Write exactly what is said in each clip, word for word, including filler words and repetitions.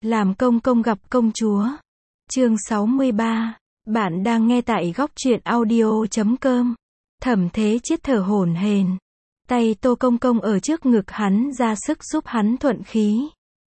Làm công công gặp công chúa. Chương sáu mươi ba. Bạn đang nghe tại góc truyện audio chấm com. Thẩm Thế Chiết thở hổn hển. Tay Tô Công Công ở trước ngực hắn ra sức giúp hắn thuận khí.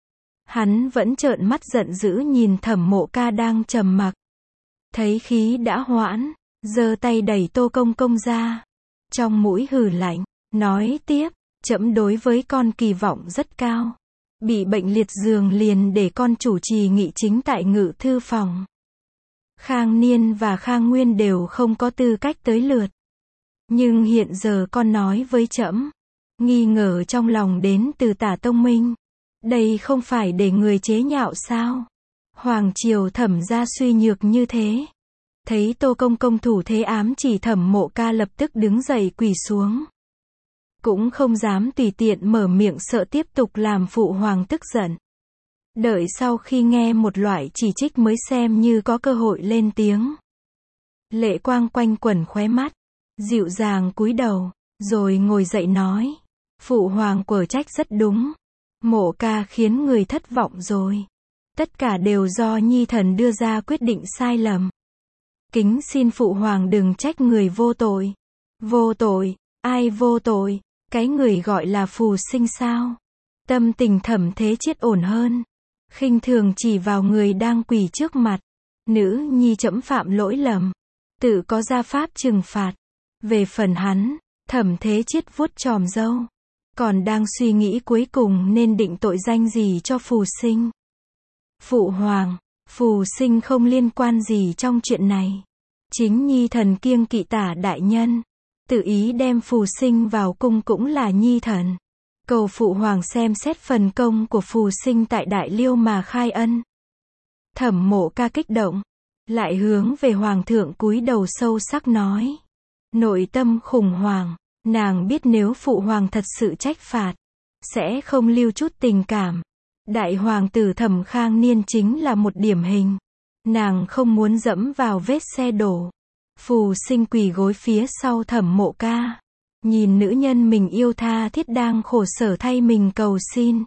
Hắn vẫn trợn mắt giận dữ nhìn Thẩm Mộ Ca đang trầm mặc. Thấy khí đã hoãn, giơ tay đẩy Tô Công Công ra. Trong mũi hừ lạnh, nói tiếp, trẫm đối với con kỳ vọng rất cao. Bị bệnh liệt giường liền để con chủ trì nghị chính tại ngự thư phòng. Khang Niên và Khang Nguyên đều không có tư cách tới lượt. Nhưng hiện giờ con nói với trẫm, nghi ngờ trong lòng đến từ Tả Tông Minh. Đây không phải để người chế nhạo sao? Hoàng triều Thẩm gia suy nhược như thế. Thấy Tô Công Công thủ thế ám chỉ Thẩm Mộ Ca lập tức đứng dậy quỳ xuống. Cũng không dám tùy tiện mở miệng sợ tiếp tục làm phụ hoàng tức giận. Đợi sau khi nghe một loại chỉ trích mới xem như có cơ hội lên tiếng. Lệ quang quanh quẩn khóe mắt, dịu dàng cúi đầu, rồi ngồi dậy nói. Phụ hoàng quở trách rất đúng. Mộ Ca khiến người thất vọng rồi. Tất cả đều do nhi thần đưa ra quyết định sai lầm. Kính xin phụ hoàng đừng trách người vô tội. Vô tội? Ai vô tội? Cái người gọi là phù sinh sao? Tâm tình Thẩm Thế Chiết ổn hơn. Khinh thường chỉ vào người đang quỳ trước mặt. Nữ nhi trẫm phạm lỗi lầm, tự có gia pháp trừng phạt. Về phần hắn, Thẩm Thế Chiết vuốt chòm râu. Còn đang suy nghĩ cuối cùng nên định tội danh gì cho phù sinh. Phụ hoàng, phù sinh không liên quan gì trong chuyện này. Chính nhi thần kiêng kỵ Tả đại nhân. Tự ý đem phù sinh vào cung cũng là nhi thần. Cầu phụ hoàng xem xét phần công của phù sinh tại Đại Liêu mà khai ân. Thẩm Mộ Ca kích động, lại hướng về hoàng thượng cúi đầu sâu sắc nói. Nội tâm khủng hoảng, nàng biết nếu phụ hoàng thật sự trách phạt, sẽ không lưu chút tình cảm. Đại hoàng tử Thẩm Khang Niên chính là một điển hình. Nàng không muốn dẫm vào vết xe đổ. Phù sinh quỳ gối phía sau Thẩm Mộ Ca, nhìn nữ nhân mình yêu tha thiết đang khổ sở thay mình cầu xin.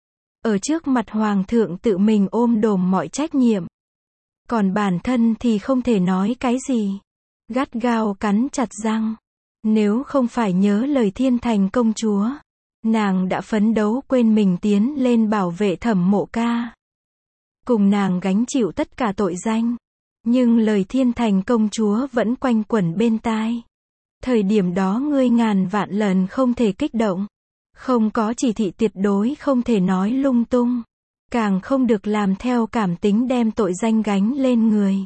Ở trước mặt hoàng thượng tự mình ôm đồm mọi trách nhiệm. Còn bản thân thì không thể nói cái gì. Gắt gao cắn chặt răng. Nếu không phải nhớ lời Thiên Thành công chúa, nàng đã phấn đấu quên mình tiến lên bảo vệ Thẩm Mộ Ca. Cùng nàng gánh chịu tất cả tội danh. Nhưng lời Thiên Thành công chúa vẫn quanh quẩn bên tai. Thời điểm đó ngươi ngàn vạn lần không thể kích động. Không có chỉ thị tuyệt đối không thể nói lung tung. Càng không được làm theo cảm tính đem tội danh gánh lên người.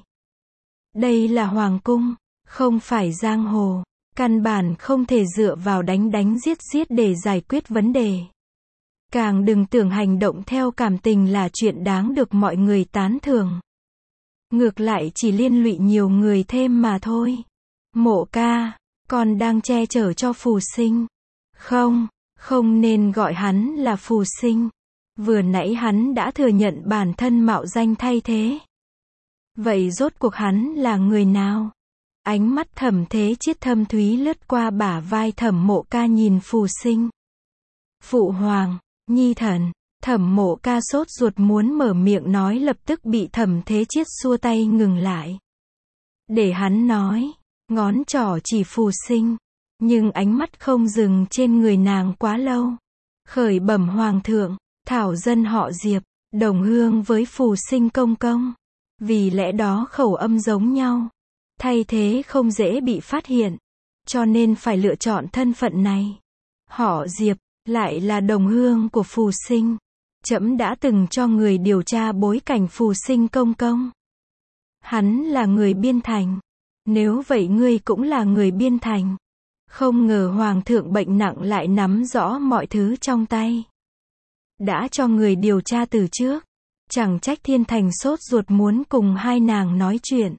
Đây là hoàng cung, không phải giang hồ. Căn bản không thể dựa vào đánh đánh giết giết để giải quyết vấn đề. Càng đừng tưởng hành động theo cảm tình là chuyện đáng được mọi người tán thưởng. Ngược lại chỉ liên lụy nhiều người thêm mà thôi. Mộ Ca, con đang che chở cho phù sinh. Không, không nên gọi hắn là phù sinh. Vừa nãy hắn đã thừa nhận bản thân mạo danh thay thế. Vậy rốt cuộc hắn là người nào? Ánh mắt Thẩm Thế Chiết thâm thúy lướt qua bả vai Thẩm Mộ Ca nhìn phù sinh. Phụ hoàng, nhi thần. Thẩm Mộ Ca sốt ruột muốn mở miệng nói lập tức bị Thẩm Thế Chiết xua tay ngừng lại. Để hắn nói, ngón trỏ chỉ phù sinh. Nhưng ánh mắt không dừng trên người nàng quá lâu. Khởi bẩm hoàng thượng, thảo dân họ Diệp, đồng hương với phù sinh công công. Vì lẽ đó khẩu âm giống nhau. Thay thế không dễ bị phát hiện. Cho nên phải lựa chọn thân phận này. Họ Diệp, lại là đồng hương của phù sinh. Trẫm đã từng cho người điều tra bối cảnh phù sinh công công. Hắn là người Biên Thành. Nếu vậy ngươi cũng là người Biên Thành. Không ngờ hoàng thượng bệnh nặng lại nắm rõ mọi thứ trong tay. Đã cho người điều tra từ trước. Chẳng trách Thiên Thành sốt ruột muốn cùng hai nàng nói chuyện.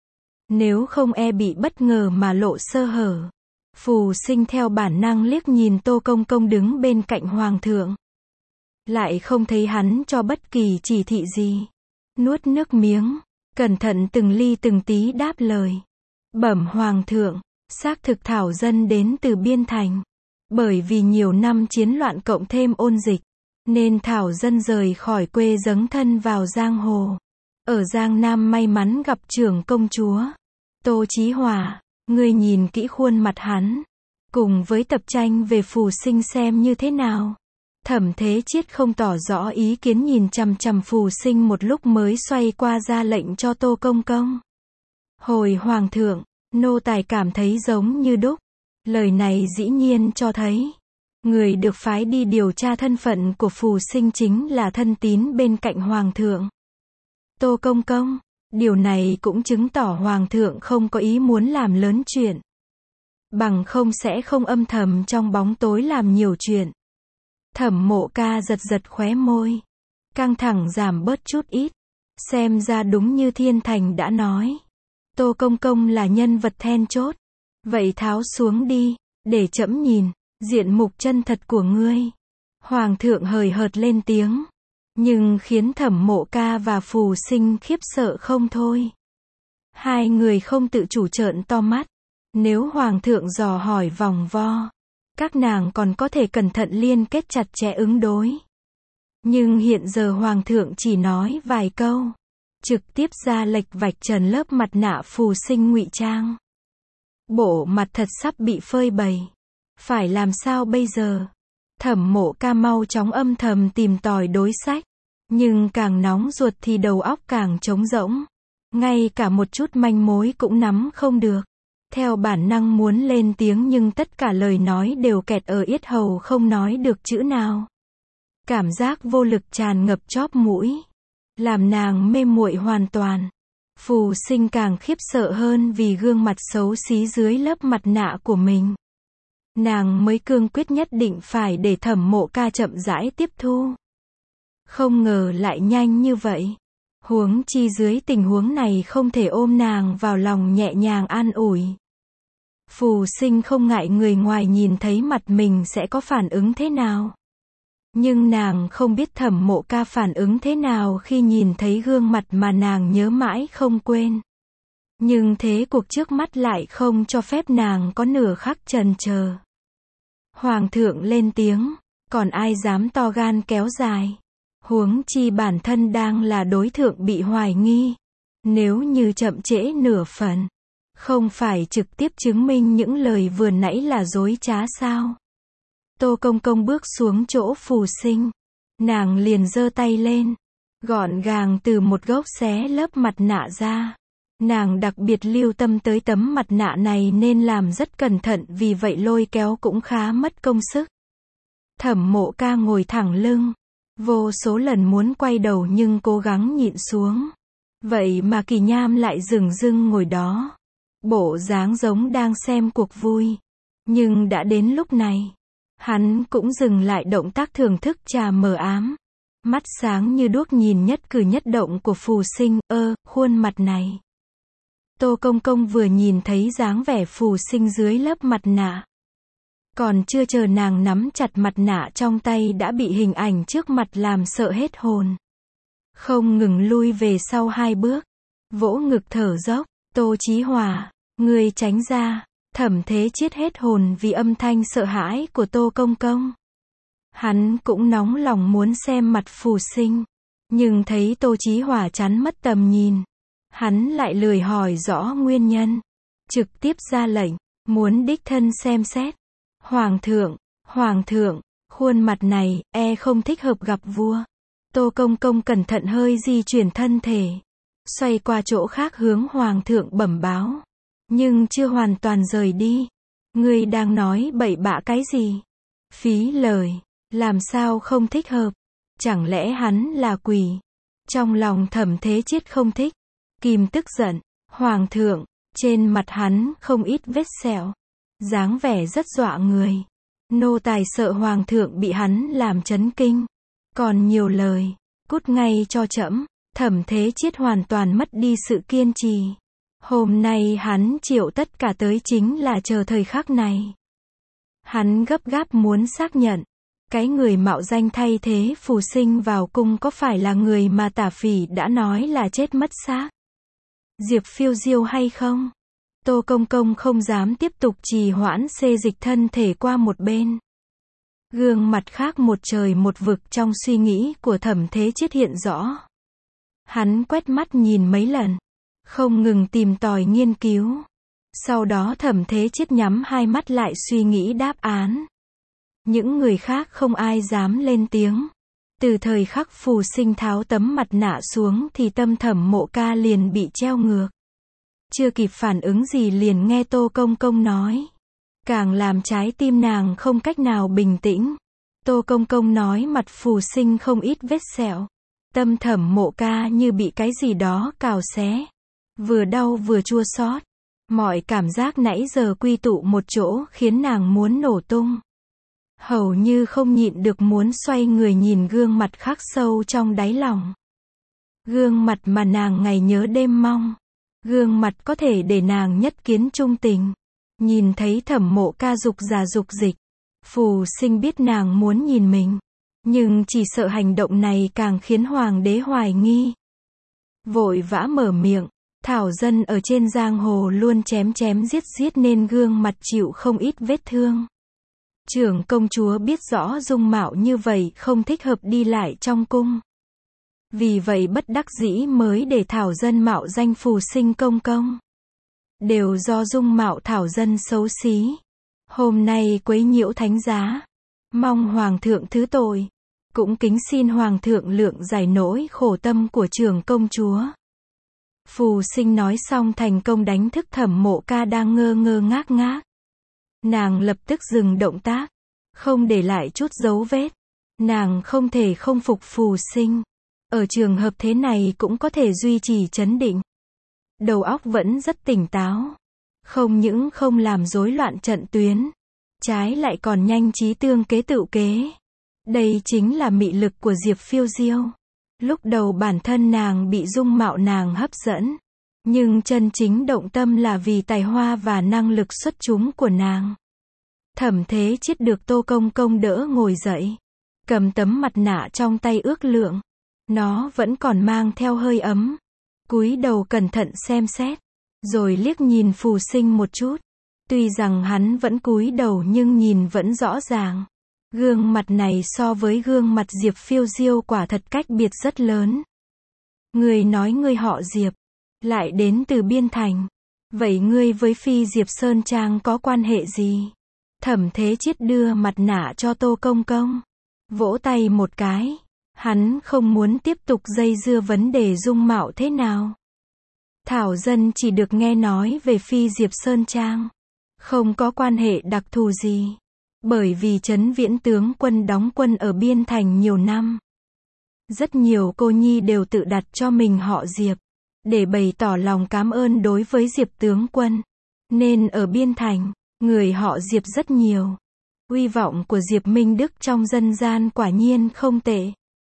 Nếu không e bị bất ngờ mà lộ sơ hở. Phù sinh theo bản năng liếc nhìn Tô Công Công đứng bên cạnh hoàng thượng. Lại không thấy hắn cho bất kỳ chỉ thị gì. Nuốt nước miếng, cẩn thận từng ly từng tí đáp lời. Bẩm hoàng thượng, xác thực thảo dân đến từ Biên Thành. Bởi vì nhiều năm chiến loạn cộng thêm ôn dịch, nên thảo dân rời khỏi quê dấn thân vào giang hồ. Ở Giang Nam may mắn gặp trưởng công chúa Tô Chí Hòa. Ngươi nhìn kỹ khuôn mặt hắn, cùng với tập tranh về Phù Sinh xem như thế nào. Thẩm Thế Chiết không tỏ rõ ý kiến, nhìn chằm chằm Phù Sinh một lúc mới xoay qua ra lệnh cho Tô Công Công. Hồi Hoàng thượng, nô tài cảm thấy giống như đúc. Lời này dĩ nhiên cho thấy, người được phái đi điều tra thân phận của Phù Sinh chính là thân tín bên cạnh Hoàng thượng. Tô Công Công, điều này cũng chứng tỏ Hoàng thượng không có ý muốn làm lớn chuyện. Bằng không sẽ không âm thầm trong bóng tối làm nhiều chuyện. Thẩm Mộ Ca giật giật khóe môi. Căng thẳng giảm bớt chút ít. Xem ra đúng như Thiên Thành đã nói. Tô Công Công là nhân vật then chốt. Vậy tháo xuống đi, để trẫm nhìn, diện mục chân thật của ngươi. Hoàng thượng hời hợt lên tiếng. Nhưng khiến Thẩm Mộ Ca và Phù Sinh khiếp sợ không thôi. Hai người không tự chủ trợn to mắt. Nếu Hoàng thượng dò hỏi vòng vo, các nàng còn có thể cẩn thận liên kết chặt chẽ ứng đối. Nhưng hiện giờ Hoàng thượng chỉ nói vài câu, trực tiếp ra lệnh vạch trần lớp mặt nạ Phù Sinh ngụy trang. Bộ mặt thật sắp bị phơi bày. Phải làm sao bây giờ? Thẩm Mộ Ca mau chóng âm thầm tìm tòi đối sách. Nhưng càng nóng ruột thì đầu óc càng trống rỗng. Ngay cả một chút manh mối cũng nắm không được. Theo bản năng muốn lên tiếng nhưng tất cả lời nói đều kẹt ở yết hầu, không nói được chữ nào. Cảm giác vô lực tràn ngập chóp mũi, làm nàng mê muội hoàn toàn. Phù Sinh càng khiếp sợ hơn vì gương mặt xấu xí dưới lớp mặt nạ của mình. Nàng mới cương quyết nhất định phải để Thẩm Mộ Ca chậm rãi tiếp thu. Không ngờ lại nhanh như vậy. Huống chi dưới tình huống này không thể ôm nàng vào lòng nhẹ nhàng an ủi. Phù Sinh không ngại người ngoài nhìn thấy mặt mình sẽ có phản ứng thế nào. Nhưng nàng không biết Thẩm Mộ Ca phản ứng thế nào khi nhìn thấy gương mặt mà nàng nhớ mãi không quên. Nhưng thế cuộc trước mắt lại không cho phép nàng có nửa khắc chần chờ. Hoàng thượng lên tiếng, còn ai dám to gan kéo dài. Huống chi bản thân đang là đối tượng bị hoài nghi. Nếu như chậm trễ nửa phần, không phải trực tiếp chứng minh những lời vừa nãy là dối trá sao? Tô Công Công bước xuống chỗ Phù Sinh. Nàng liền giơ tay lên, gọn gàng từ một gốc xé lớp mặt nạ ra. Nàng đặc biệt lưu tâm tới tấm mặt nạ này nên làm rất cẩn thận, vì vậy lôi kéo cũng khá mất công sức. Thẩm Mộ Ca ngồi thẳng lưng. Vô số lần muốn quay đầu nhưng cố gắng nhịn xuống. Vậy mà Kỳ Nham lại dửng dưng ngồi đó. Bộ dáng giống đang xem cuộc vui. Nhưng đã đến lúc này, hắn cũng dừng lại động tác thưởng thức trà mờ ám. Mắt sáng như đuốc nhìn nhất cử nhất động của Phù Sinh. Ơ, khuôn mặt này. Tô Công Công vừa nhìn thấy dáng vẻ Phù Sinh dưới lớp mặt nạ. Còn chưa chờ nàng nắm chặt mặt nạ trong tay đã bị hình ảnh trước mặt làm sợ hết hồn. Không ngừng lui về sau hai bước. Vỗ ngực thở dốc. Tô Chí Hòa, ngươi tránh ra. Thẩm Thế Chiết hết hồn vì âm thanh sợ hãi của Tô Công Công. Hắn cũng nóng lòng muốn xem mặt Phù Sinh. Nhưng thấy Tô Chí Hòa chắn mất tầm nhìn. Hắn lại lười hỏi rõ nguyên nhân. Trực tiếp ra lệnh, muốn đích thân xem xét. Hoàng thượng, Hoàng thượng, khuôn mặt này, e không thích hợp gặp vua. Tô Công Công cẩn thận hơi di chuyển thân thể. Xoay qua chỗ khác hướng Hoàng thượng bẩm báo. Nhưng chưa hoàn toàn rời đi. Ngươi đang nói bậy bạ cái gì? Phí lời, làm sao không thích hợp? Chẳng lẽ hắn là quỷ? Trong lòng Thẩm Thế Chiết không thích. Kìm tức giận. Hoàng thượng, trên mặt hắn không ít vết sẹo. Dáng vẻ rất dọa người. Nô tài sợ Hoàng thượng bị hắn làm chấn kinh. Còn nhiều lời, cút ngay cho trẫm. Thẩm Thế Chiết hoàn toàn mất đi sự kiên trì. Hôm nay hắn triệu tất cả tới chính là chờ thời khắc này. Hắn gấp gáp muốn xác nhận, cái người mạo danh thay thế Phù Sinh vào cung có phải là người mà Tả Phỉ đã nói là chết mất xác? Diệp Phiêu Diêu hay không? Tô Công Công không dám tiếp tục trì hoãn, xê dịch thân thể qua một bên. Gương mặt khác một trời một vực trong suy nghĩ của Thẩm Thế Chiết hiện rõ. Hắn quét mắt nhìn mấy lần, không ngừng tìm tòi nghiên cứu. Sau đó Thẩm Thế Chiết nhắm hai mắt lại suy nghĩ đáp án. Những người khác không ai dám lên tiếng. Từ thời khắc Phù Sinh tháo tấm mặt nạ xuống thì tâm Thẩm Mộ Ca liền bị treo ngược. Chưa kịp phản ứng gì liền nghe Tô Công Công nói. Càng làm trái tim nàng không cách nào bình tĩnh. Tô Công Công nói mặt Phù Sinh không ít vết sẹo. Tâm Thẩm Mộ Ca như bị cái gì đó cào xé. Vừa đau vừa chua xót. Mọi cảm giác nãy giờ quy tụ một chỗ khiến nàng muốn nổ tung. Hầu như không nhịn được muốn xoay người nhìn gương mặt khắc sâu trong đáy lòng. Gương mặt mà nàng ngày nhớ đêm mong. Gương mặt có thể để nàng nhất kiến trung tình. Nhìn thấy Thẩm Mộ Ca dục giả dục dịch. Phù Sinh biết nàng muốn nhìn mình. Nhưng chỉ sợ hành động này càng khiến hoàng đế hoài nghi. Vội vã mở miệng. Thảo dân ở trên giang hồ luôn chém chém giết giết nên gương mặt chịu không ít vết thương. Trưởng công chúa biết rõ dung mạo như vậy không thích hợp đi lại trong cung. Vì vậy bất đắc dĩ mới để Thảo dân mạo danh Phù Sinh công công. Đều do dung mạo Thảo dân xấu xí. Hôm nay quấy nhiễu thánh giá. Mong hoàng thượng thứ tội. Cũng kính xin hoàng thượng lượng giải nỗi khổ tâm của trưởng công chúa. Phù Sinh nói xong thành công đánh thức Thẩm Mộ Ca đang ngơ ngơ ngác ngác. Nàng lập tức dừng động tác. Không để lại chút dấu vết. Nàng không thể không phục Phù Sinh. Ở trường hợp thế này cũng có thể duy trì trấn định. Đầu óc vẫn rất tỉnh táo. Không những không làm rối loạn trận tuyến. Trái lại còn nhanh trí tương kế tự kế. Đây chính là mị lực của Diệp Phiêu Diêu. Lúc đầu bản thân nàng bị dung mạo nàng hấp dẫn. Nhưng chân chính động tâm là vì tài hoa và năng lực xuất chúng của nàng. Thẩm Thế Chiết được Tô Công Công đỡ ngồi dậy. Cầm tấm mặt nạ trong tay ước lượng. Nó vẫn còn mang theo hơi ấm. Cúi đầu cẩn thận xem xét. Rồi liếc nhìn Phù Sinh một chút. Tuy rằng hắn vẫn cúi đầu nhưng nhìn vẫn rõ ràng. Gương mặt này so với gương mặt Diệp Phiêu Diêu quả thật cách biệt rất lớn. Ngươi nói ngươi họ Diệp. Lại đến từ Biên Thành. Vậy ngươi với Phi Diệp Sơn Trang có quan hệ gì? Thẩm Thế Chiết đưa mặt nạ cho Tô Công Công. Vỗ tay một cái. Hắn không muốn tiếp tục dây dưa vấn đề dung mạo thế nào. Thảo dân chỉ được nghe nói về Phi Diệp Sơn Trang. Không có quan hệ đặc thù gì. Bởi vì Trấn Viễn tướng quân đóng quân ở Biên Thành nhiều năm. Rất nhiều cô nhi đều tự đặt cho mình họ Diệp. Để bày tỏ lòng cảm ơn đối với Diệp tướng quân. Nên ở Biên Thành, người họ Diệp rất nhiều. Uy vọng của Diệp Minh Đức trong dân gian quả nhiên không tệ.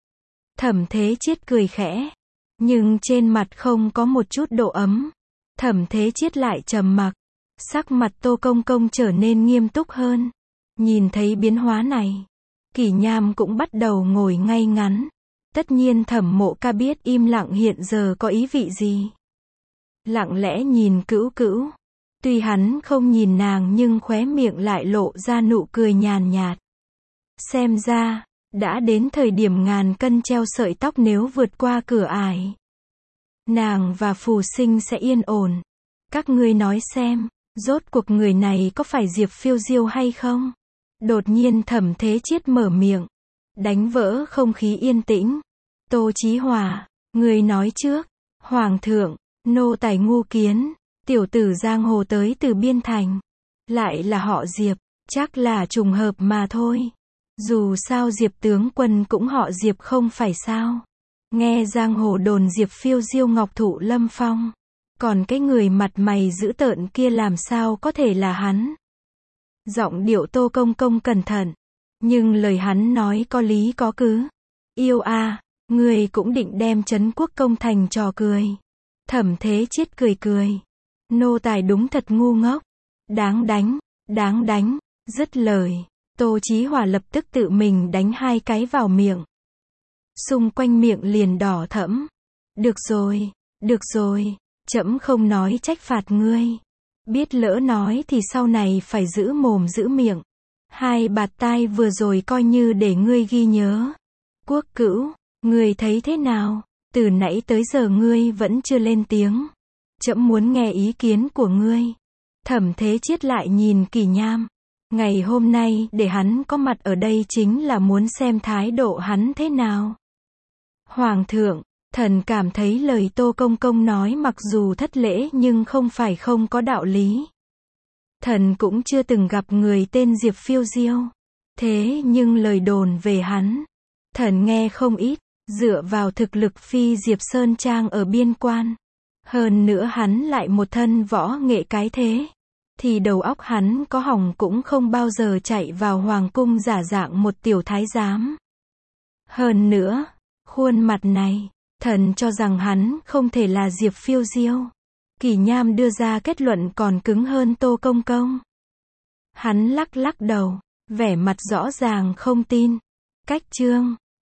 Thẩm Thế Chiết cười khẽ. Nhưng trên mặt không có một chút độ ấm. Thẩm Thế Chiết lại trầm mặc. Sắc mặt Tô Công Công trở nên nghiêm túc hơn. Nhìn thấy biến hóa này. Kỷ Nham cũng bắt đầu ngồi ngay ngắn. Tất nhiên Thẩm Mộ Ca biết im lặng hiện giờ có ý vị gì. Lặng lẽ nhìn Cữu Cữu. Tuy hắn không nhìn nàng nhưng khóe miệng lại lộ ra nụ cười nhàn nhạt. Xem ra, đã đến thời điểm ngàn cân treo sợi tóc nếu vượt qua cửa ải. Nàng và Phù Sinh sẽ yên ổn. Các ngươi nói xem, rốt cuộc người này có phải Diệp Phiêu Diêu hay không? Đột nhiên Thẩm Thế Chiết mở miệng. Đánh vỡ không khí yên tĩnh. Tô Chí Hòa, người nói trước. Hoàng thượng, nô tài ngu kiến. Tiểu tử giang hồ tới từ Biên Thành. Lại là họ Diệp. Chắc là trùng hợp mà thôi. Dù sao Diệp tướng quân cũng họ Diệp không phải sao. Nghe giang hồ đồn Diệp Phiêu Diêu ngọc thụ lâm phong. Còn cái người mặt mày dữ tợn kia làm sao có thể là hắn. Giọng điệu Tô Công Công cẩn thận. Nhưng lời hắn nói có lý có cứ. Yêu a, ngươi cũng định đem Trấn Quốc công thành trò cười. Thẩm Thế Chiết cười cười. Nô tài đúng thật ngu ngốc. Đáng đánh, đáng đánh. Dứt lời. Tô Chí Hòa lập tức tự mình đánh hai cái vào miệng. Xung quanh miệng liền đỏ thẫm. Được rồi, được rồi. Trẫm không nói trách phạt ngươi. Biết lỡ nói thì sau này phải giữ mồm giữ miệng. Hai bạt tai vừa rồi coi như để ngươi ghi nhớ. Quốc Cữu, ngươi thấy thế nào? Từ nãy tới giờ ngươi vẫn chưa lên tiếng. Trẫm muốn nghe ý kiến của ngươi. Thẩm Thế Chiết lại nhìn Kỳ Nham. Ngày hôm nay để hắn có mặt ở đây chính là muốn xem thái độ hắn thế nào. Hoàng thượng, thần cảm thấy lời Tô Công Công nói mặc dù thất lễ nhưng không phải không có đạo lý. Thần cũng chưa từng gặp người tên Diệp Phiêu Diêu. Thế nhưng lời đồn về hắn, thần nghe không ít, dựa vào thực lực phi Diệp Sơn Trang ở biên quan. Hơn nữa hắn lại một thân võ nghệ cái thế. Thì đầu óc hắn có hỏng cũng không bao giờ chạy vào hoàng cung giả dạng một tiểu thái giám. Hơn nữa, khuôn mặt này, thần cho rằng hắn không thể là Diệp Phiêu Diêu. Kỳ Nham đưa ra kết luận còn cứng hơn Tô Công Công. Hắn lắc lắc đầu, vẻ mặt rõ ràng không tin. Cách chương